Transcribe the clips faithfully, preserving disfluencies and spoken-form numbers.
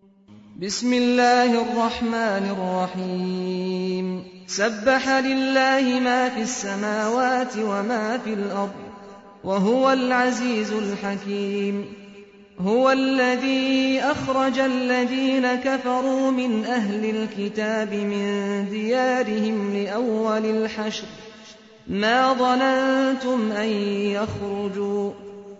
بسم الله الرحمن الرحيم سبح لله ما في السماوات وما في الأرض وهو العزيز الحكيم هو الذي أخرج الذين كفروا من أهل الكتاب من ديارهم لأول الحشر ما ظننتم أن يخرجوا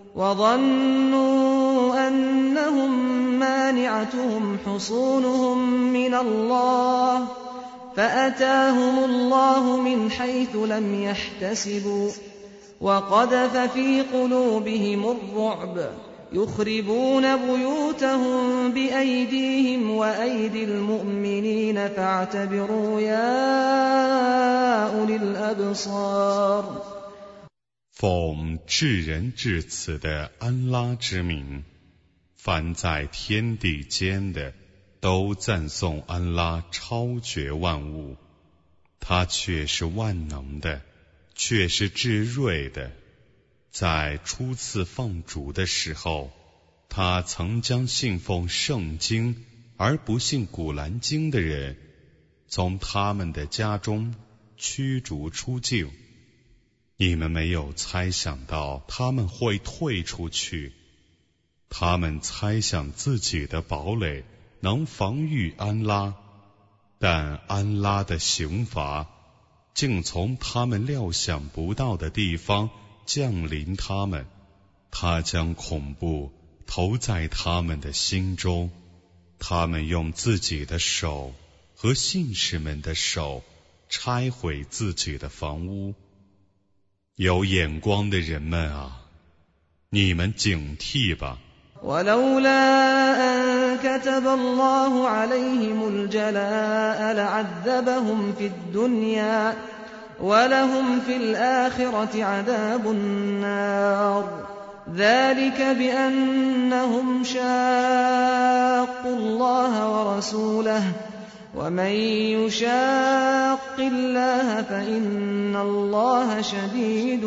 وظنوا أنهم مانعتهم حصونهم من الله فأتاهم الله من حيث لم يحتسبوا وقذف في قلوبهم الرعب يخربون بيوتهم بأيديهم وأيدي المؤمنين فاعتبروا يا أولي الأبصار 奉至仁至此的安拉之名，凡在天地间的都赞颂安拉超绝万物，他却是万能的，却是至睿的。在初次放逐的时候，他曾将信奉圣经而不信古兰经的人从他们的家中驱逐出境。你们没有猜想到他们会退出去，他们猜想自己的堡垒能防御安拉，但安拉的刑罚竟从他们料想不到的地方降临他们，他将恐怖投在他们的心中，他们用自己的手和信士们的手拆毁自己的房屋。有眼光的人们啊，你们警惕吧。 ولولا أن كتب الله عليهم الجلاء لعذبهم في الدنيا ولهم في الآخرة عذاب النار ذلك بأنهم شاقوا الله ورسوله ومن يشاق الله فإن الله شديد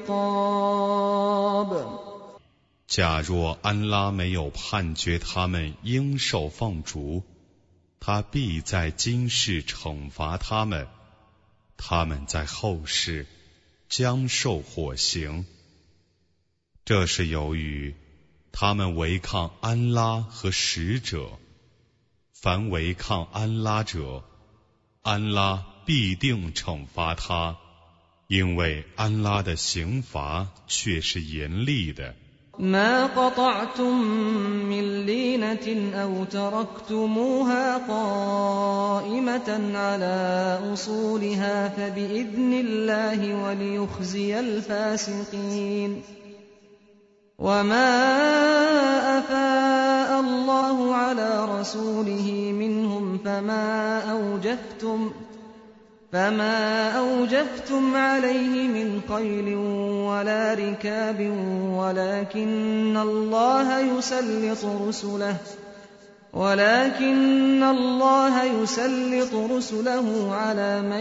العقاب 假若安拉没有判决他们应受放逐，他必在今世惩罚他们，他们在后世将受火刑。这是由于他们违抗安拉和使者，凡违抗安拉者，安拉必定惩罚他，因为安拉的刑罚却是严厉的。 ما قطعتم من لينة أو تركتموها قائمة على أصولها فبإذن الله وليخزي الفاسقين وما أفاء الله على رسوله منهم فما أوجفتم فما أوجفتم عليه من خيل ولا ركاب ولكن الله يسلط رسله ولكن الله يسلط رسله على من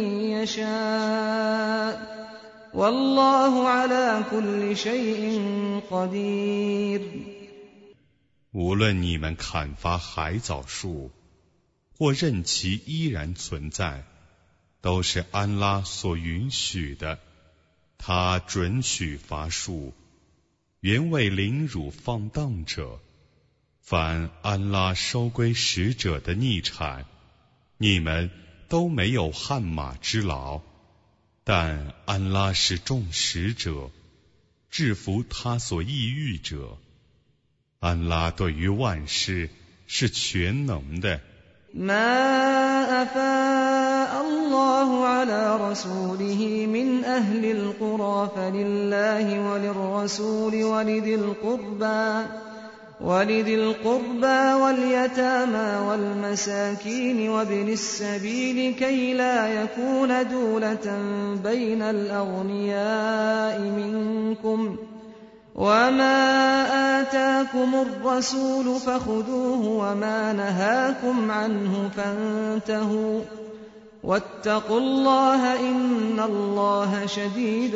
يشاء والله على كل شيء قدير 无论你们砍伐海藻树，或任其依然存在，都是安拉所允许的，他准许伐树，原为凌辱放荡者。凡安拉收归使者的逆产，你们都没有汗马之劳，但安拉是众使者，制服他所抑郁者。安拉对于万事是全能的。 ما أفاء الله على رسوله من أهل القرى فلله وللرسول ولذي القربى ولذي القربى واليتامى والمساكين وابن السبيل كي لا يكون دولة بين الأغنياء منكم وما آتاكم الرسول فخذوه وما نهاكم عنه فانتهوا واتقوا الله إن الله شديد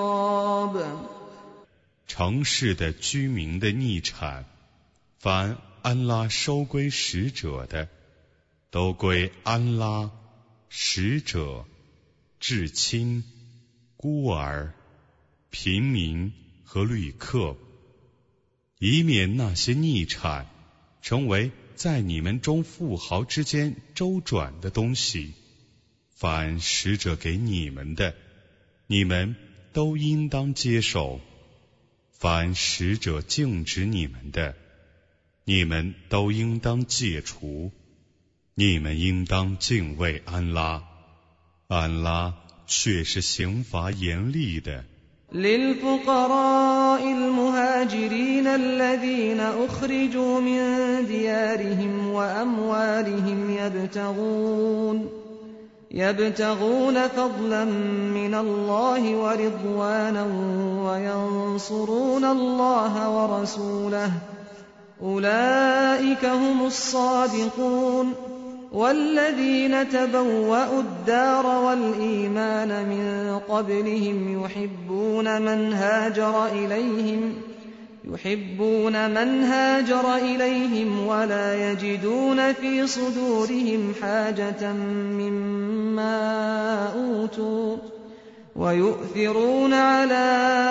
العقاب。 城市的居民的逆产，凡安拉收归使者的，都归安拉、使者、至亲、孤儿、平民和旅客，以免那些逆产成为在你们中富豪之间周转的东西。凡使者给你们的，你们都应当接受；凡使者禁止你们的，你们都应当戒除。你们应当敬畏安拉，安拉却是刑罚严厉的。 للفقراء المهاجرين الذين أخرجوا من ديارهم وأموالهم يبتغون يبتغون فضلا من الله ورضوانا وينصرون الله ورسوله أولئك هم الصادقون والذين تبوأوا الدار والإيمان من قبلهم يحبون من هاجر إليهم يحبون من هاجر إليهم ولا يجدون في صدورهم حاجة مما أوتوا ويؤثرون على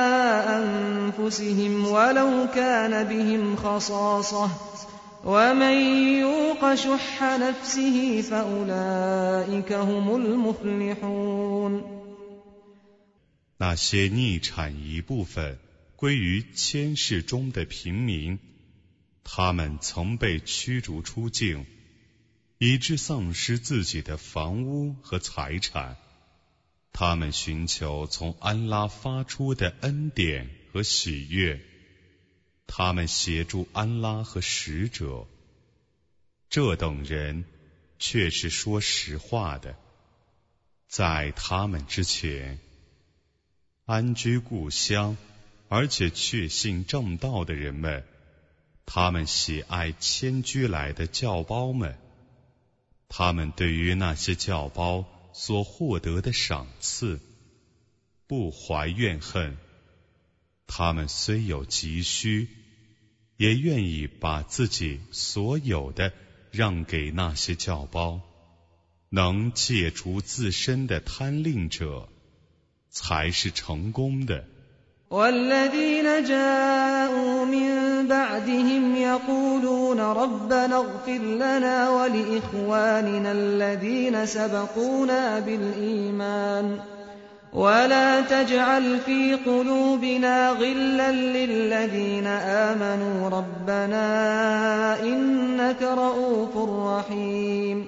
أنفسهم ولو كان بهم خصاصة ومن يوق شح نفسه فأولئك هم المفلحون 那些逆产一部分归于千世中的平民，他们曾被驱逐出境，以致丧失自己的房屋和财产。他们寻求从安拉发出的恩典和喜悦，他们协助安拉和使者。这等人却是说实话的。在他们之前，安居故乡而且确信正道的人们，他们喜爱迁居来的教胞们，他们对于那些教胞所获得的赏赐不怀怨恨，他们虽有急需，也愿意把自己所有的让给那些教胞。能戒除自身的贪吝者才是成功的。 والذين جاءوا من بعدهم يقولون ربنا اغفر لنا ولإخواننا الذين سبقونا بالإيمان ولا تجعل في قلوبنا غلا للذين آمنوا ربنا إنك رؤوف رحيم。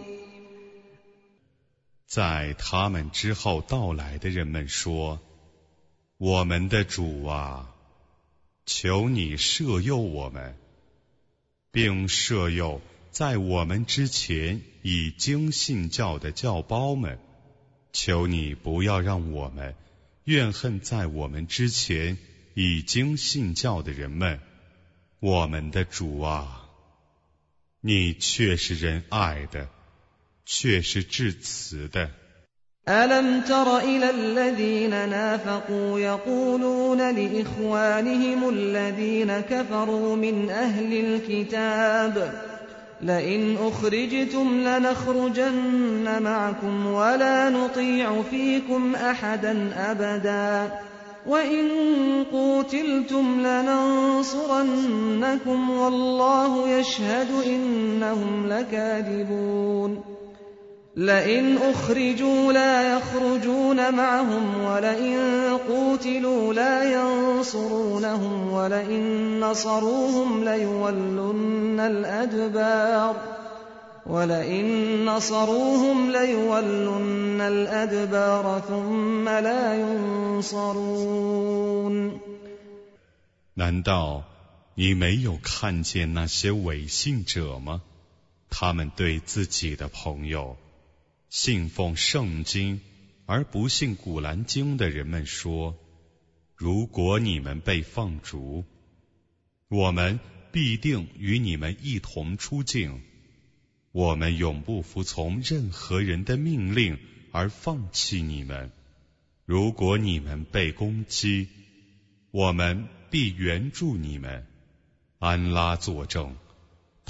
在他们之后到来的人们说，我们的主啊，求你赦宥我们，并赦宥在我们之前已经信教的教胞们。求你不要让我们怨恨在我们之前已经信教的人们。我们的主啊，你却是仁爱的，却是至慈的。 ألم تر إلى الذين نافقوا يقولون لإخوانهم الذين كفروا من أهل الكتاب لئن أخرجتم لنخرجن معكم ولا نطيع فيكم أحدا أبدا وإن قوتلتم لننصرنكم والله يشهد إنهم لكاذبون لئن أخرجوا لا يخرجون معهم ولئن قوتلوا لا ينصرونهم ولئن نصروهم ليولن الأدبار ولئن نصروهم ليولن الأدبار ثم لا ينصرون。 难道你没有看见那些伪信者吗？他们对自己的朋友，信奉圣经而不信古兰经的人们说，如果你们被放逐，我们必定与你们一同出境，我们永不服从任何人的命令而放弃你们。如果你们被攻击，我们必援助你们。安拉作证，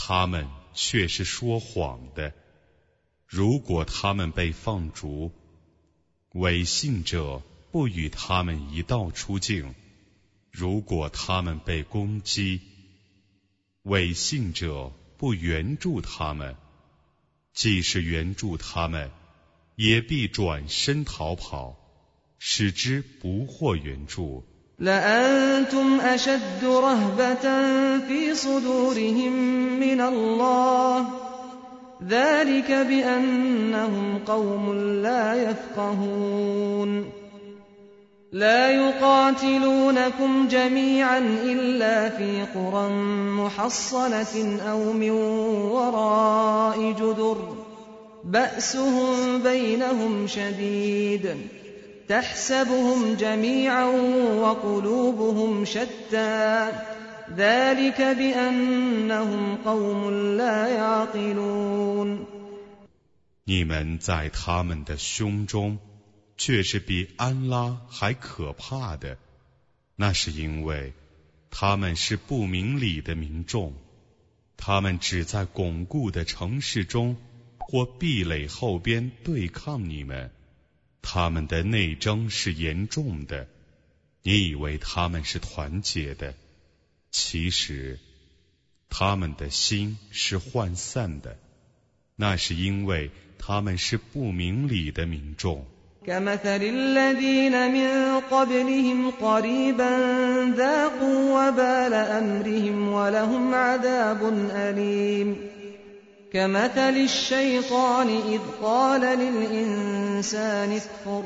他们却是说谎的。如果他们被放逐，违信者不与他们一道出境；如果他们被攻击，违信者不援助他们，即使援助他们，也必转身逃跑，使之不获援助。 لأنتم أشد رهبة في صدورهم من الله ذلك بأنهم قوم لا يفقهون لا يقاتلونكم جميعا إلا في قرى محصنة أو من وراء جدر بأسهم بينهم شديد تحسبهم جميعا وقلوبهم شتى ذلك بأنهم قوم لا يعقلون 你们在他们的胸中却是比安拉还可怕的，那是因为他们是不明理的民众，他们只在巩固的城市中或壁垒后边对抗你们，他们的内争是严重的，你以为他们是团结的，其实他们的心是涣散的，那是因为他们是不明理的民众。 كمثل الذين من قبلهم قريبا ذاقوا وبال أمرهم ولهم عذاب أليم كمثل الشيطان إذ قال للإنسان اكفر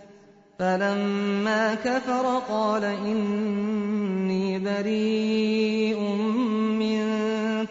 فلما كفر قال إني بريء منك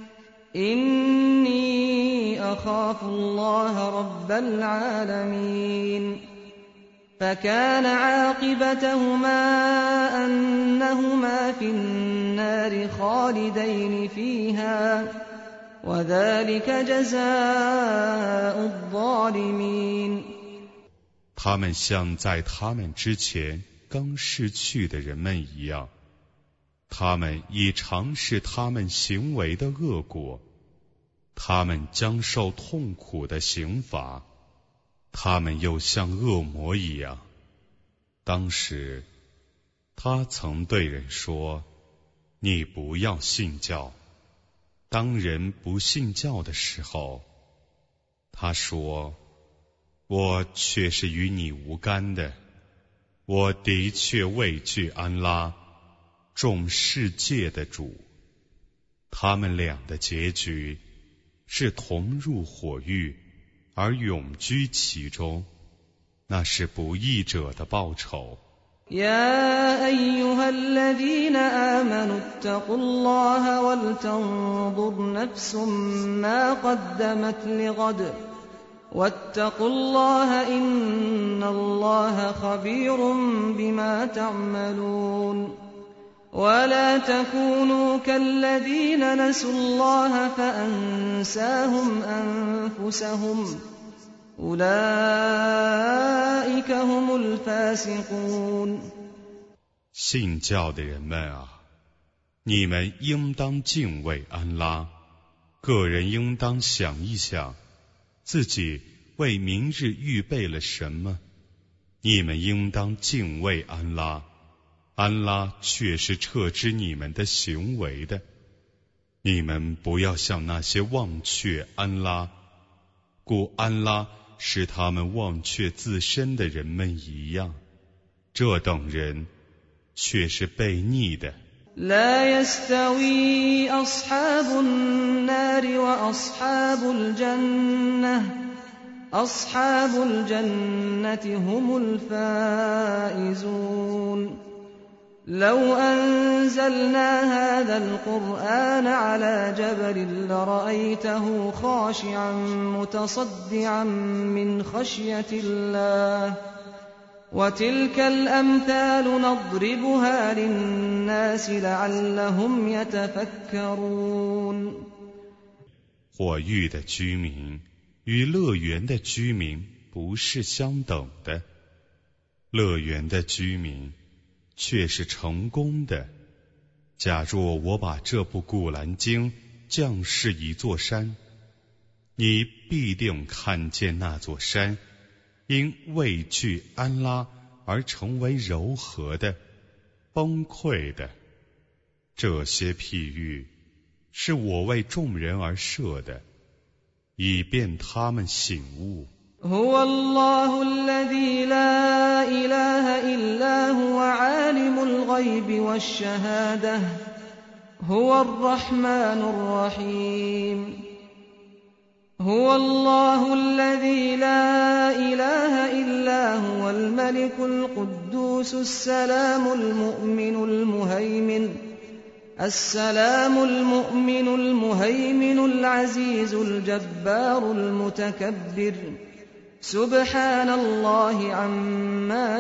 إني أخاف الله رب العالمين فكان عاقبتهما أنهما في النار خالدين فيها وذلك جزاء الظالمين 他们像在他们之前刚逝去的人们一样，他们已尝试他们行为的恶果，他们将受痛苦的刑罚，他们又像恶魔一样。当时他曾对人说，你不要信教。当人不信教的时候，他说，我却是与你无干的，我的确畏惧安拉，众世界的主。他们俩的结局是同入火狱，而永居其中，那是不义者的报酬。 يا أيها الذين آمنوا اتقوا الله ولتنظر نفس ما قدمت لغد واتقوا الله إن الله خبير بما تعملون ولا تكونوا كالذين نسوا الله فأنساهم أنفسهم أولئك هم الفاسقون 信教的人们啊，你们应当敬畏安拉，个人应当想一想自己为明日预备了什么，你们应当敬畏安拉，安拉却是撤知你们的行为的。你们不要像那些忘却安拉，故安拉使他们忘却自身的人们一样，这等人却是悖逆的。 لا يستوي أصحاب النار وأصحاب الجنة أصحاب الجنة هم الفائزون لو أنزلنا هذا القرآن على جبل لرأيته خاشعا متصدعا من خشية الله وتلك الأمثال نضربها للناس لعلهم يتفكرون 火狱的居民与乐园的居民不是相等的，乐园的居民却是成功的。假若我把这部古兰经降世一座山，你必定看见那座山因畏惧安拉而成为柔和的、崩溃的。这些譬喻是我为众人而设的，以便他们醒悟。 هو الله الذي لا إله إلا هو عالم الغيب والشهادة هو الرحمن الرحيم هو الله الذي لا إله إلا هو الملك القدوس السلام المؤمن المهيمن السلام المؤمن المهيمن العزيز الجبار المتكبر سبحان الله عما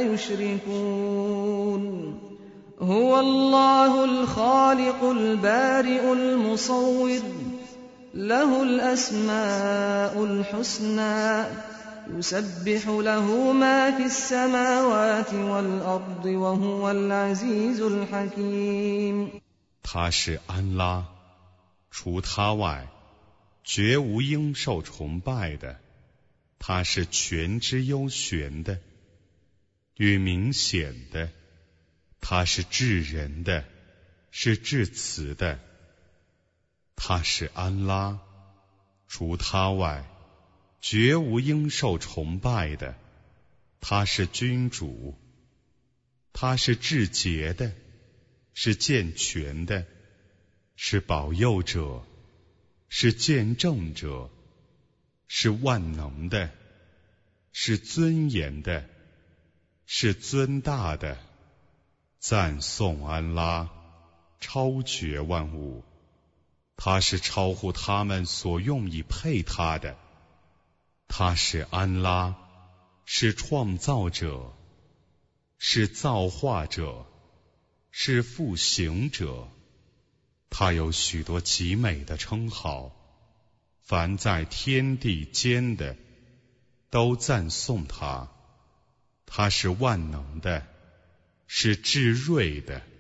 يشركون هو الله الخالق البارئ المصور له الأسماء الحسنى يسبح له ما في السماوات والأرض وهو العزيز الحكيم。 他是安拉，除他外，绝无应受崇拜的。他是全知幽玄的，与明显的。他是至仁的，是至慈的。他是安拉，除他外，绝无应受崇拜的。他是君主，他是至洁的，是健全的，是保佑者，是见证者，是万能的，是尊严的，是尊大的。赞颂安拉，超绝万物，他是超乎他们所用以配他的。他是安拉，是创造者，是造化者，是复行者。他有许多极美的称号，凡在天地间的都赞颂他。他是万能的，是至睿的。